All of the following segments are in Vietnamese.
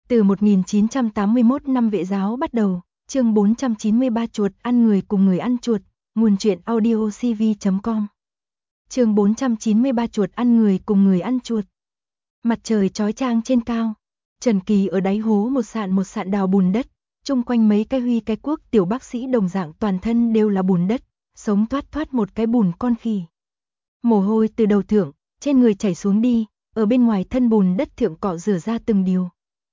Từ 1981 năm Vệ giáo bắt đầu, chương 493 chuột ăn người cùng người ăn chuột, nguồn truyện audio cv.com. Chương 493 chuột ăn người cùng người ăn chuột. Mặt trời chói chang trên cao, Trần Kỳ ở đáy hố một sạn đào bùn đất, chung quanh mấy cái huy cái cuốc tiểu bác sĩ đồng dạng toàn thân đều là bùn đất, sống thoát một cái bùn con khỉ. Mồ hôi từ đầu thượng, trên người chảy xuống đi, ở bên ngoài thân bùn đất thượng cọ rửa ra từng điều.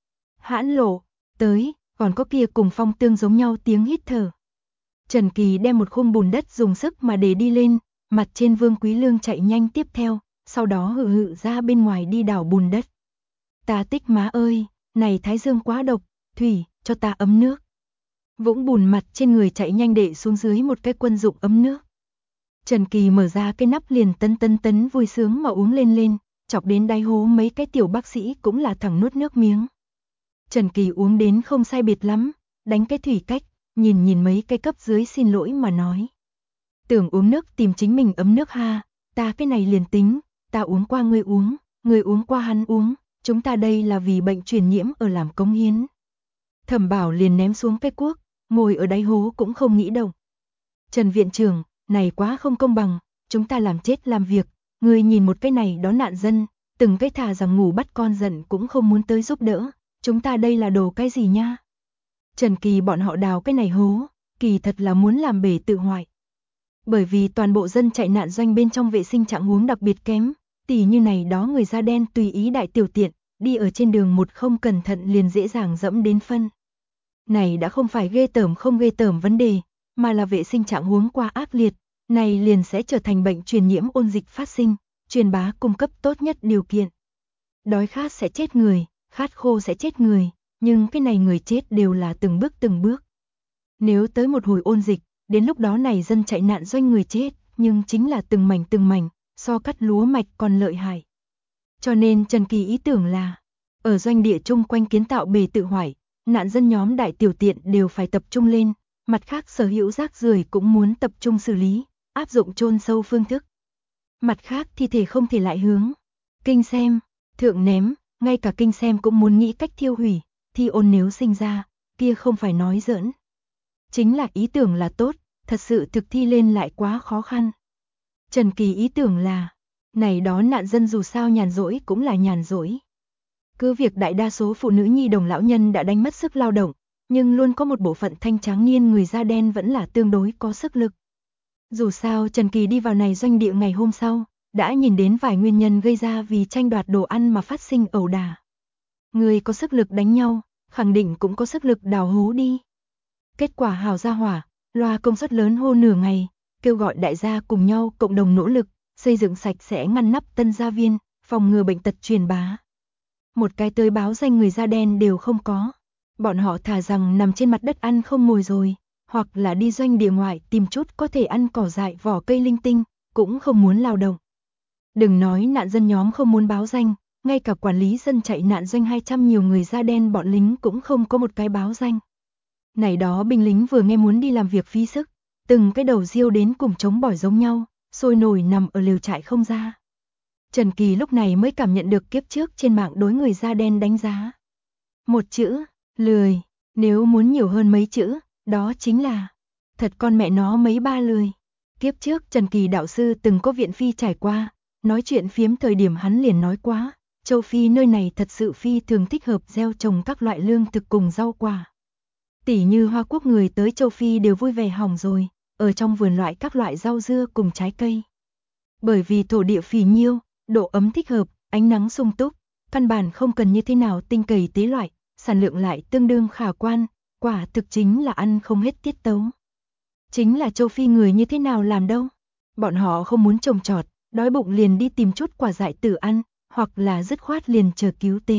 Hãn lộ, tới, còn có kia cùng phong tương giống nhau tiếng hít thở. Trần Kỳ đem một khung bùn đất dùng sức mà để đi lên, mặt trên Vương Quý Lương chạy nhanh tiếp theo, sau đó hự ra bên ngoài đi đảo bùn đất. Ta tích má ơi, này thái dương quá độc, thủy, cho ta ấm nước. Vũng bùn mặt trên người chạy nhanh đệ xuống dưới một cái quân dụng ấm nước. Trần Kỳ mở ra cái nắp liền tấn vui sướng mà uống lên, chọc đến đáy hố mấy cái tiểu bác sĩ cũng là thẳng nuốt nước miếng. Trần Kỳ uống đến không sai biệt lắm, đánh cái thủy cách, nhìn mấy cái cấp dưới xin lỗi mà nói. Tưởng uống nước tìm chính mình ấm nước ha, ta cái này liền tính, ta uống qua người uống qua hắn uống, chúng ta đây là vì bệnh truyền nhiễm ở làm cống hiến. Thẩm Bảo liền ném xuống cái cuốc, ngồi ở đáy hố cũng không nghĩ động. Trần viện trưởng, này quá không công bằng, chúng ta làm chết làm việc, người nhìn một cái này đó nạn dân, từng cái thà rằng ngủ bắt con giận cũng không muốn tới giúp đỡ, chúng ta đây là đồ cái gì nha? Trần Kỳ bọn họ đào cái này hố, kỳ thật là muốn làm bể tự hoại. Bởi vì toàn bộ dân chạy nạn doanh bên trong vệ sinh trạng huống đặc biệt kém, tỉ như này đó người da đen tùy ý đại tiểu tiện, đi ở trên đường một không cẩn thận liền dễ dàng dẫm đến phân. Này đã không phải ghê tởm không ghê tởm vấn đề, mà là vệ sinh trạng huống quá ác liệt, này liền sẽ trở thành bệnh truyền nhiễm ôn dịch phát sinh, truyền bá cung cấp tốt nhất điều kiện. Đói khát sẽ chết người, khát khô sẽ chết người, nhưng cái này người chết đều là từng bước. Nếu tới một hồi ôn dịch, đến lúc đó này dân chạy nạn doanh người chết, nhưng chính là từng mảnh, so cắt lúa mạch còn lợi hại. Cho nên Trần Kỳ ý tưởng là, ở doanh địa chung quanh kiến tạo bể tự hoại, nạn dân nhóm đại tiểu tiện đều phải tập trung lên, mặt khác sở hữu rác rưởi cũng muốn tập trung xử lý, áp dụng chôn sâu phương thức. Mặt khác thi thể không thể lại hướng kinh xem, thượng ném, ngay cả kinh xem cũng muốn nghĩ cách thiêu hủy, thi ôn nếu sinh ra, kia không phải nói giỡn. Chính là ý tưởng là tốt, thật sự thực thi lên lại quá khó khăn. Trần Kỳ ý tưởng là, này đó nạn dân dù sao nhàn rỗi cũng là nhàn rỗi. Cứ việc đại đa số phụ nữ nhi đồng lão nhân đã đánh mất sức lao động, nhưng luôn có một bộ phận thanh tráng niên người da đen vẫn là tương đối có sức lực. Dù sao Trần Kỳ đi vào này doanh địa ngày hôm sau, đã nhìn đến vài nguyên nhân gây ra vì tranh đoạt đồ ăn mà phát sinh ẩu đả. Người có sức lực đánh nhau, khẳng định cũng có sức lực đào hố đi. Kết quả hào ra hỏa, loa công suất lớn hô nửa ngày, kêu gọi đại gia cùng nhau cộng đồng nỗ lực, xây dựng sạch sẽ ngăn nắp Tân Gia Viên, phòng ngừa bệnh tật truyền bá. Một cái tới báo danh người da đen đều không có. Bọn họ thà rằng nằm trên mặt đất ăn không mồi rồi, hoặc là đi doanh địa ngoại tìm chút có thể ăn cỏ dại vỏ cây linh tinh, cũng không muốn lao động. Đừng nói nạn dân nhóm không muốn báo danh, ngay cả quản lý dân chạy nạn doanh 200 nhiều người da đen bọn lính cũng không có một cái báo danh. Này đó binh lính vừa nghe muốn đi làm việc phí sức, từng cái đầu riêu đến cùng chống bỏi giống nhau, sôi nổi nằm ở lều trại không ra. Trần Kỳ lúc này mới cảm nhận được kiếp trước trên mạng đối người da đen đánh giá. Một chữ, lười, nếu muốn nhiều hơn mấy chữ, đó chính là thật con mẹ nó mấy ba lười. Kiếp trước Trần Kỳ đạo sư từng có viện phi trải qua, nói chuyện phiếm thời điểm hắn liền nói quá, châu Phi nơi này thật sự phi thường thích hợp gieo trồng các loại lương thực cùng rau quả. Tỉ như Hoa Quốc người tới châu Phi đều vui vẻ hỏng rồi, ở trong vườn loại các loại rau dưa cùng trái cây. Bởi vì thổ địa phì nhiêu, độ ấm thích hợp, ánh nắng sung túc, căn bản không cần như thế nào tinh cầy tế loại, sản lượng lại tương đương khả quan, quả thực chính là ăn không hết tiết tấu. Chính là châu Phi người như thế nào làm đâu? Bọn họ không muốn trồng trọt, đói bụng liền đi tìm chút quả dại tử ăn, hoặc là dứt khoát liền chờ cứu tế.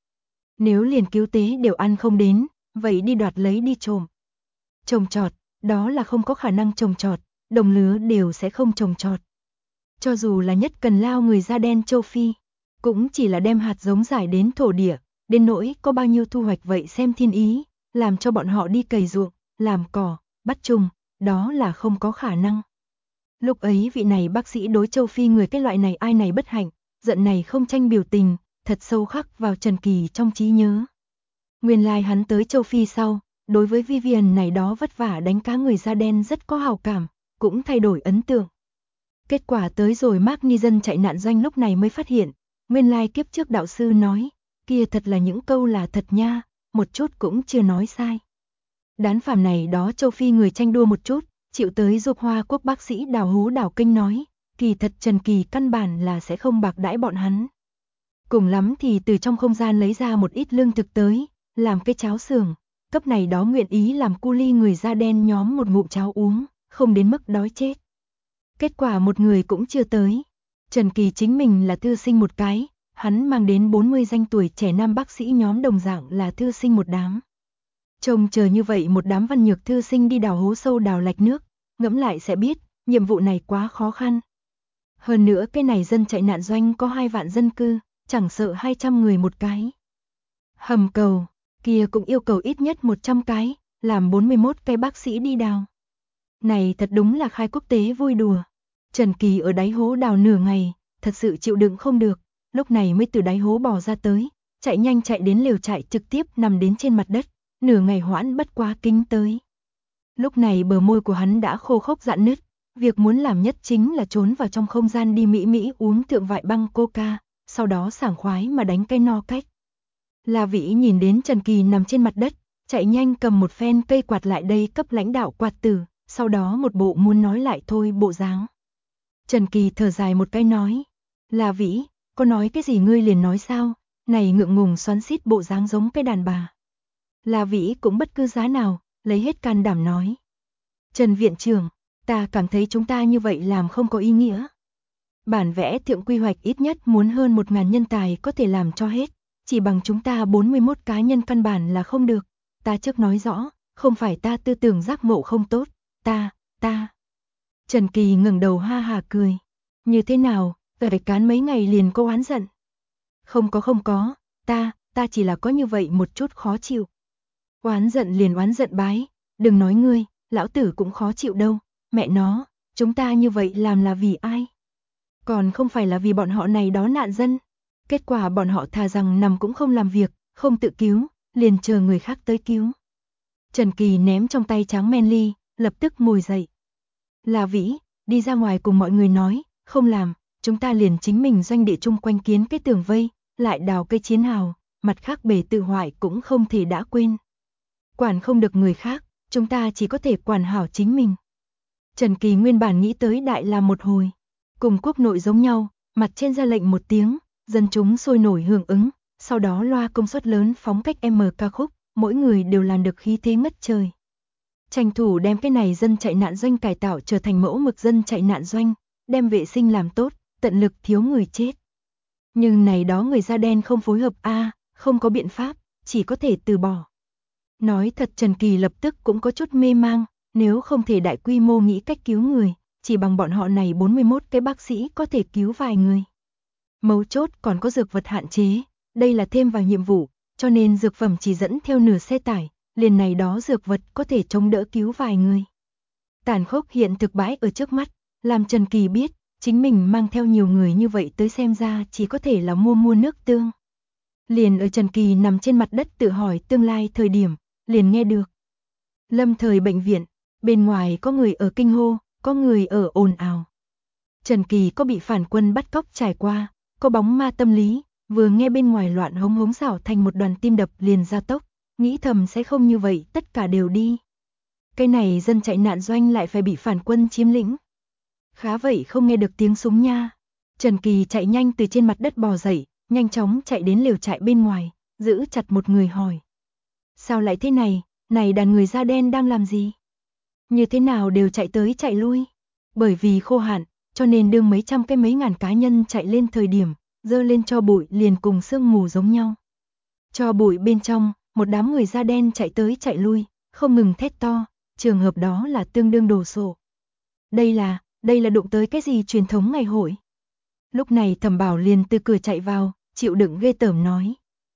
Nếu liền cứu tế đều ăn không đến, vậy đi đoạt lấy đi trộm. Trồng trọt, đó là không có khả năng trồng trọt, đồng lứa đều sẽ không trồng trọt. Cho dù là nhất cần lao người da đen châu Phi, cũng chỉ là đem hạt giống giải đến thổ địa, đến nỗi có bao nhiêu thu hoạch vậy xem thiên ý, làm cho bọn họ đi cày ruộng, làm cỏ, bắt trùng, đó là không có khả năng. Lúc ấy vị này bác sĩ đối châu Phi người cái loại này ai này bất hạnh, giận này không tranh biểu tình, thật sâu khắc vào Trần Kỳ trong trí nhớ. Nguyên lai hắn tới châu Phi sau, đối với Vivian này đó vất vả đánh cá người da đen rất có hào cảm, cũng thay đổi ấn tượng. Kết quả tới rồi Mark Ni dân chạy nạn doanh lúc này mới phát hiện, nguyên lai kiếp trước đạo sư nói, kia thật là những câu là thật nha, một chút cũng chưa nói sai. Đán phàm này đó châu Phi người tranh đua một chút, chịu tới giúp Hoa Quốc bác sĩ đào hố đào kinh nói, kỳ thật Trần Kỳ căn bản là sẽ không bạc đãi bọn hắn. Cùng lắm thì từ trong không gian lấy ra một ít lương thực tới, làm cái cháo sườn, cấp này đó nguyện ý làm cu ly người da đen nhóm một ngụm cháo uống, không đến mức đói chết. Kết quả một người cũng chưa tới. Trần Kỳ chính mình là thư sinh một cái, hắn mang đến 40 danh tuổi trẻ nam bác sĩ nhóm đồng dạng là thư sinh một đám. Trông chờ như vậy một đám văn nhược thư sinh đi đào hố sâu đào lạch nước, ngẫm lại sẽ biết, nhiệm vụ này quá khó khăn. Hơn nữa cái này dân chạy nạn doanh có 2 vạn dân cư, chẳng sợ 200 người một cái. Hầm cầu, kia cũng yêu cầu ít nhất 100 cái, làm 41 cái bác sĩ đi đào. Này thật đúng là khai quốc tế vui đùa. Trần Kỳ ở đáy hố đào nửa ngày, thật sự chịu đựng không được, lúc này mới từ đáy hố bò ra tới, chạy nhanh chạy đến lều trại trực tiếp nằm đến trên mặt đất, nửa ngày hoãn bất quá kính tới. Lúc này bờ môi của hắn đã khô khốc rạn nứt, việc muốn làm nhất chính là trốn vào trong không gian đi mỹ uống thượng vại băng coca, sau đó sảng khoái mà đánh cái no cách. La Vĩ nhìn đến Trần Kỳ nằm trên mặt đất, chạy nhanh cầm một phen cây quạt lại đây cấp lãnh đạo quạt tử, sau đó một bộ muốn nói lại thôi bộ dáng. Trần Kỳ thở dài một cái nói, La Vĩ, có nói cái gì ngươi liền nói sao, này ngượng ngùng xoắn xít bộ dáng giống cái đàn bà. La Vĩ cũng bất cứ giá nào, lấy hết can đảm nói. Trần viện trưởng, ta cảm thấy chúng ta như vậy làm không có ý nghĩa. Bản vẽ thượng quy hoạch ít nhất muốn hơn 1000 nhân tài có thể làm cho hết, chỉ bằng chúng ta 41 cá nhân căn bản là không được. Ta trước nói rõ, không phải ta tư tưởng giác ngộ không tốt, ta. Trần Kỳ ngẩng đầu ha hà cười. Như thế nào, phải cán mấy ngày liền có oán giận. Không có, ta chỉ là có như vậy một chút khó chịu. Oán giận liền oán giận bái, đừng nói ngươi, lão tử cũng khó chịu đâu, mẹ nó, chúng ta như vậy làm là vì ai? Còn không phải là vì bọn họ này đó nạn dân. Kết quả bọn họ thà rằng nằm cũng không làm việc, không tự cứu, liền chờ người khác tới cứu. Trần Kỳ ném trong tay tráng men ly, lập tức ngồi dậy. La Vĩ, đi ra ngoài cùng mọi người nói, không làm, chúng ta liền chính mình doanh địa chung quanh kiến cái tường vây, lại đào cây chiến hào, mặt khác bể tự hoại cũng không thể đã quên. Quản không được người khác, chúng ta chỉ có thể quản hảo chính mình. Trần Kỳ nguyên bản nghĩ tới đại làm một hồi, cùng quốc nội giống nhau, mặt trên ra lệnh một tiếng, dân chúng sôi nổi hưởng ứng, sau đó loa công suất lớn phóng cách ca khúc, mỗi người đều làm được khí thế ngất trời. Tranh thủ đem cái này dân chạy nạn doanh cải tạo trở thành mẫu mực dân chạy nạn doanh, đem vệ sinh làm tốt, tận lực thiếu người chết. Nhưng này đó người da đen không phối hợp không có biện pháp, chỉ có thể từ bỏ. Nói thật Trần Kỳ lập tức cũng có chút mê mang, nếu không thể đại quy mô nghĩ cách cứu người, chỉ bằng bọn họ này 41 cái bác sĩ có thể cứu vài người. Mấu chốt còn có dược vật hạn chế, đây là thêm vào nhiệm vụ, cho nên dược phẩm chỉ dẫn theo nửa xe tải, liền này đó dược vật có thể chống đỡ cứu vài người. Tàn khốc hiện thực bãi ở trước mắt, làm Trần Kỳ biết, chính mình mang theo nhiều người như vậy tới xem ra chỉ có thể là mua nước tương. Liền ở Trần Kỳ nằm trên mặt đất tự hỏi tương lai thời điểm, liền nghe được. Lâm Thời bệnh viện, bên ngoài có người ở kinh hô, có người ở ồn ào. Trần Kỳ có bị phản quân bắt cóc trải qua, có bóng ma tâm lý, vừa nghe bên ngoài loạn hống hống xảo thành một đoàn tim đập liền ra tốc, nghĩ thầm sẽ không như vậy tất cả đều đi. Cái này dân chạy nạn doanh lại phải bị phản quân chiếm lĩnh. Khá vậy không nghe được tiếng súng nha. Trần Kỳ chạy nhanh từ trên mặt đất bò dậy, nhanh chóng chạy đến lều trại bên ngoài, giữ chặt một người hỏi. Sao lại thế này đàn người da đen đang làm gì? Như thế nào đều chạy tới chạy lui? Bởi vì khô hạn, cho nên đương mấy trăm cái mấy ngàn cá nhân chạy lên thời điểm, dơ lên cho bụi liền cùng sương mù giống nhau. Cho bụi bên trong, một đám người da đen chạy tới chạy lui, không ngừng thét to, trường hợp đó là tương đương đồ sộ. Đây là đụng tới cái gì truyền thống ngày hội? Lúc này Thẩm Bảo liền từ cửa chạy vào, chịu đựng ghê tởm nói.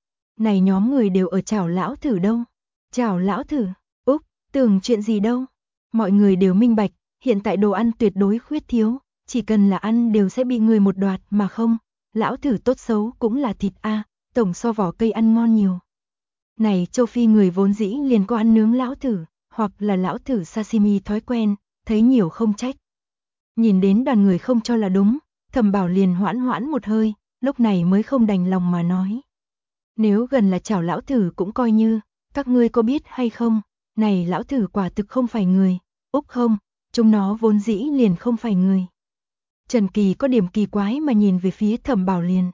Này nhóm người đều ở chảo lão thử đâu? Chảo lão thử? Úc, tưởng chuyện gì đâu? Mọi người đều minh bạch, hiện tại đồ ăn tuyệt đối khuyết thiếu, chỉ cần là ăn đều sẽ bị người một đoạt mà không. Lão thử tốt xấu cũng là thịt tổng so vỏ cây ăn ngon nhiều. Này châu Phi người vốn dĩ liền có ăn nướng lão thử, hoặc là lão thử sashimi thói quen, thấy nhiều không trách. Nhìn đến đoàn người không cho là đúng, Thẩm Bảo liền hoãn hoãn một hơi, lúc này mới không đành lòng mà nói. Nếu gần là chảo lão thử cũng coi như, các ngươi có biết hay không, này lão thử quả thực không phải người, úc không, chúng nó vốn dĩ liền không phải người. Trần Kỳ có điểm kỳ quái mà nhìn về phía Thẩm Bảo liền.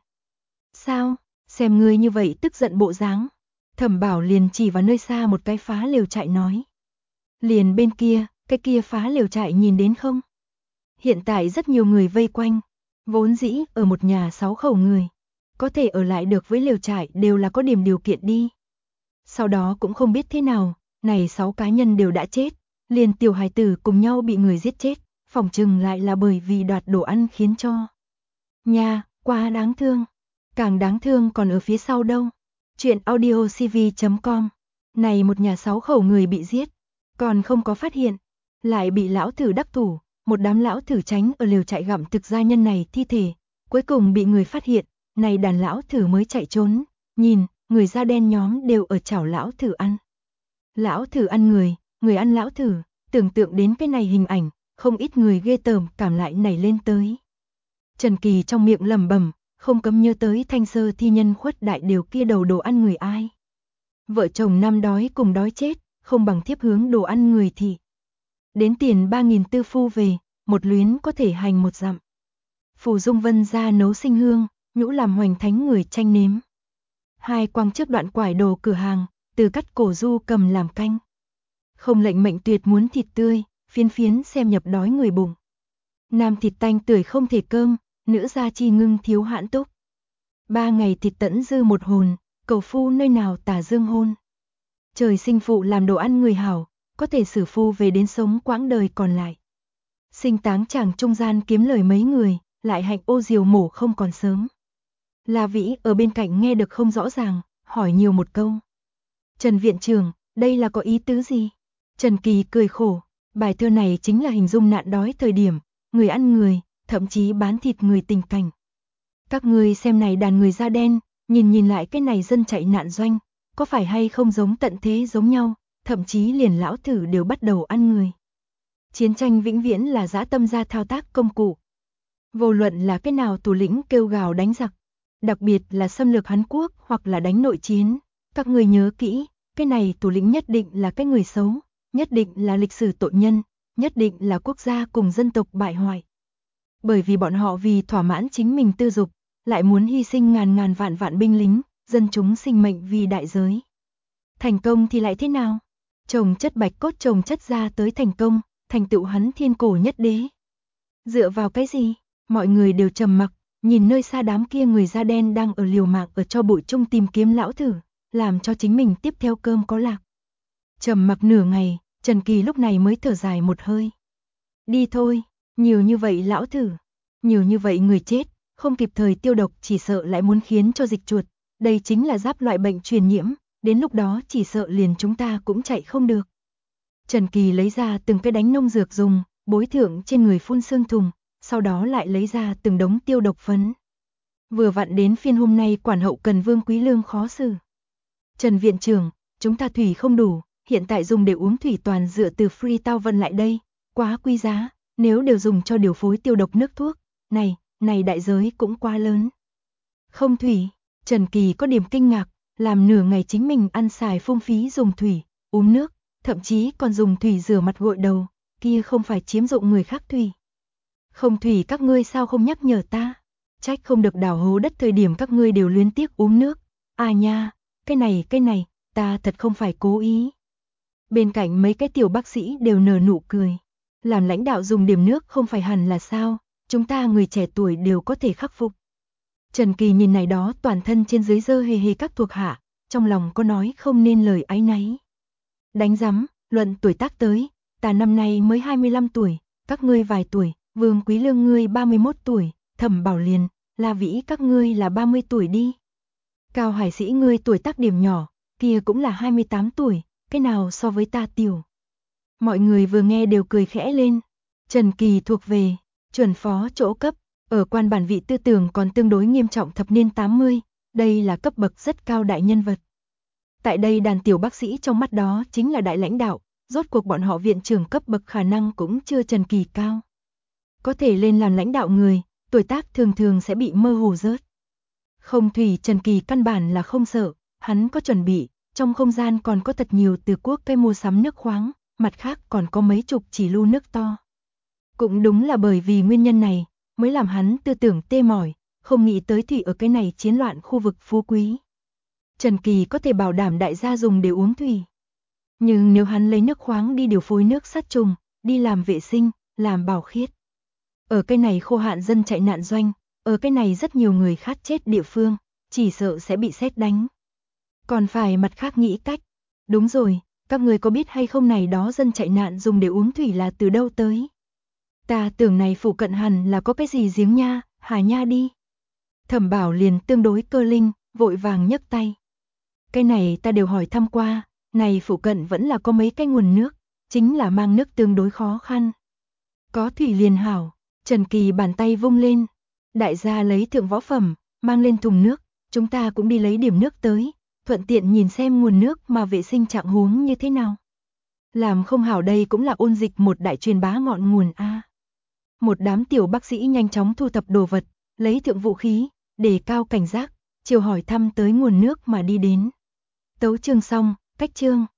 Sao, xem ngươi như vậy tức giận bộ dáng. Thẩm Bảo liền chỉ vào nơi xa một cái phá lều trại nói. Liền bên kia, cái kia phá lều trại nhìn đến không? Hiện tại rất nhiều người vây quanh, vốn dĩ ở một nhà 6 khẩu người. Có thể ở lại được với lều trại đều là có điểm điều kiện đi. Sau đó cũng không biết thế nào, này 6 cá nhân đều đã chết, liền tiểu hài tử cùng nhau bị người giết chết, phỏng chừng lại là bởi vì đoạt đồ ăn khiến cho. Nha, quá đáng thương. Càng đáng thương còn ở phía sau đâu. Chuyện audiocv.com. Này một nhà 6 khẩu người bị giết, còn không có phát hiện, lại bị lão thử đắc thủ, một đám lão thử tránh ở lều trại gặm thực gia nhân này thi thể, cuối cùng bị người phát hiện, này đàn lão thử mới chạy trốn, nhìn, người da đen nhóm đều ở chảo lão thử ăn. Lão thử ăn người, người ăn lão thử, tưởng tượng đến cái này hình ảnh, không ít người ghê tởm cảm lại nảy lên tới. Trần Kỳ trong miệng lẩm bẩm, không cấm nhớ tới Thanh Sơ thi nhân khuất đại điều kia đầu đồ ăn người ai. Vợ chồng năm đói cùng đói chết, không bằng thiếp hướng đồ ăn người thì. Đến tiền 3.000 tư phu về, một luyến có thể hành một dặm. Phù Dung Vân ra nấu sinh hương, nhũ làm hoành thánh người tranh nếm. Hai quang trước đoạn quải đồ cửa hàng, từ cắt cổ du cầm làm canh. Không lệnh mệnh tuyệt muốn thịt tươi, phiến phiến xem nhập đói người bụng. Nam thịt tanh tươi không thể cơm, nữ gia chi ngưng thiếu hãn túc. 3 ngày thịt tẫn dư một hồn, cầu phu nơi nào tả dương hôn. Trời sinh phụ làm đồ ăn người hảo, có thể xử phu về đến sống quãng đời còn lại. Sinh táng chàng trung gian kiếm lời mấy người, lại hạnh ô diều mổ không còn sớm. La Vĩ ở bên cạnh nghe được không rõ ràng, hỏi nhiều một câu. Trần viện trưởng, đây là có ý tứ gì? Trần Kỳ cười khổ, bài thơ này chính là hình dung nạn đói thời điểm, người ăn người, thậm chí bán thịt người tình cảnh. Các ngươi xem này đàn người da đen, nhìn lại cái này dân chạy nạn doanh, có phải hay không giống tận thế giống nhau, thậm chí liền lão thử đều bắt đầu ăn người. Chiến tranh vĩnh viễn là dã tâm gia thao tác công cụ. Vô luận là cái nào thủ lĩnh kêu gào đánh giặc, đặc biệt là xâm lược Hán Quốc hoặc là đánh nội chiến, các người nhớ kỹ, cái này thủ lĩnh nhất định là cái người xấu, nhất định là lịch sử tội nhân, nhất định là quốc gia cùng dân tộc bại hoại. Bởi vì bọn họ vì thỏa mãn chính mình tư dục, lại muốn hy sinh ngàn vạn binh lính, dân chúng sinh mệnh vì đại giới. Thành công thì lại thế nào? Trồng chất bạch cốt trồng chất ra tới thành công, thành tựu hắn thiên cổ nhất đế. Dựa vào cái gì? Mọi người đều trầm mặc, nhìn nơi xa đám kia người da đen đang ở liều mạng ở cho bụi chung tìm kiếm lão thử, làm cho chính mình tiếp theo cơm có lạc. Trầm mặc nửa ngày, Trần Kỳ lúc này mới thở dài một hơi. Đi thôi, nhiều như vậy lão thử, nhiều như vậy người chết, không kịp thời tiêu độc chỉ sợ lại muốn khiến cho dịch chuột, đây chính là giáp loại bệnh truyền nhiễm, đến lúc đó chỉ sợ liền chúng ta cũng chạy không được. Trần Kỳ lấy ra từng cái đánh nông dược dùng, bối thượng trên người phun sương thùng, sau đó lại lấy ra từng đống tiêu độc phấn. Vừa vặn đến phiên hôm nay quản hậu cần Vương Quý Lương khó xử. Trần viện trưởng, chúng ta thủy không đủ, hiện tại dùng để uống thủy toàn dựa từ Free Tao Vân lại đây, quá quý giá, nếu đều dùng cho điều phối tiêu độc nước thuốc, này đại giới cũng quá lớn. Không thủy, Trần Kỳ có điểm kinh ngạc, làm nửa ngày chính mình ăn xài phung phí dùng thủy, uống nước, thậm chí còn dùng thủy rửa mặt gội đầu, kia không phải chiếm dụng người khác thủy. Không thủy các ngươi sao không nhắc nhở ta, trách không được đào hố đất thời điểm các ngươi đều luyến tiếc uống nước, à nha, cái này, ta thật không phải cố ý. Bên cạnh mấy cái tiểu bác sĩ đều nở nụ cười, làm lãnh đạo dùng điểm nước không phải hẳn là sao, chúng ta người trẻ tuổi đều có thể khắc phục. Trần Kỳ nhìn này đó toàn thân trên dưới dơ hề các thuộc hạ, trong lòng có nói không nên lời áy náy. Đánh rắm, luận tuổi tác tới, ta năm nay mới 25 tuổi, các ngươi vài tuổi, Vương Quý Lương ngươi 31 tuổi, Thẩm Bảo Liền, La Vĩ các ngươi là 30 tuổi đi. Cao Hải Sĩ ngươi tuổi tác điểm nhỏ, kia cũng là 28 tuổi, cái nào so với ta tiểu. Mọi người vừa nghe đều cười khẽ lên. Trần Kỳ thuộc về chuẩn phó chỗ cấp, ở quan bản vị tư tưởng còn tương đối nghiêm trọng thập niên 80, đây là cấp bậc rất cao đại nhân vật. Tại đây đàn tiểu bác sĩ trong mắt đó chính là đại lãnh đạo, rốt cuộc bọn họ viện trưởng cấp bậc khả năng cũng chưa Trần Kỳ cao. Có thể lên làm lãnh đạo người, tuổi tác thường thường sẽ bị mơ hồ rớt. Không Thủy Trần Kỳ căn bản là không sợ, hắn có chuẩn bị, trong không gian còn có thật nhiều từ quốc cây mua sắm nước khoáng, mặt khác còn có mấy chục chỉ lu nước to. Cũng đúng là bởi vì nguyên nhân này, mới làm hắn tư tưởng tê mỏi, không nghĩ tới thủy ở cái này chiến loạn khu vực phú quý. Trần Kỳ có thể bảo đảm đại gia dùng để uống thủy. Nhưng nếu hắn lấy nước khoáng đi điều phối nước sát trùng, đi làm vệ sinh, làm bảo khiết. Ở cái này khô hạn dân chạy nạn doanh, ở cái này rất nhiều người khát chết địa phương, chỉ sợ sẽ bị sét đánh. Còn phải mặt khác nghĩ cách. Đúng rồi, các người có biết hay không này đó dân chạy nạn dùng để uống thủy là từ đâu tới? Ta tưởng này phụ cận hẳn là có cái gì giếng nha, hà nha đi. Thẩm Bảo liền tương đối cơ linh, vội vàng nhấc tay. Cái này ta đều hỏi thăm qua, này phụ cận vẫn là có mấy cái nguồn nước, chính là mang nước tương đối khó khăn. Có thủy liền hảo, Trần Kỳ bàn tay vung lên. Đại gia lấy thượng võ phẩm, mang lên thùng nước, chúng ta cũng đi lấy điểm nước tới, thuận tiện nhìn xem nguồn nước mà vệ sinh trạng huống như thế nào. Làm không hảo đây cũng là ôn dịch một đại truyền bá ngọn nguồn a. Một đám tiểu bác sĩ nhanh chóng thu thập đồ vật, lấy thượng vũ khí, đề cao cảnh giác, chiều hỏi thăm tới nguồn nước mà đi đến. Tấu chương xong, cách chương.